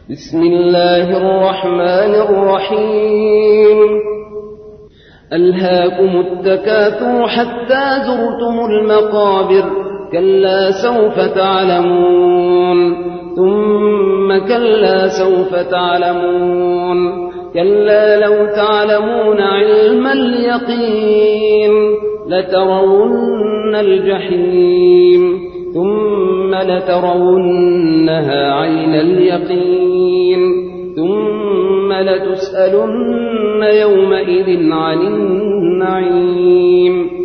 بسم الله الرحمن الرحيم. ألهاكم التكاثر حتى زرتم المقابر، كلا سوف تعلمون ثم كلا سوف تعلمون، كلا لو تعلمون علم اليقين لترون الجحيم ثم لترونها عين اليقين ثم لتسألن يومئذ عن النعيم.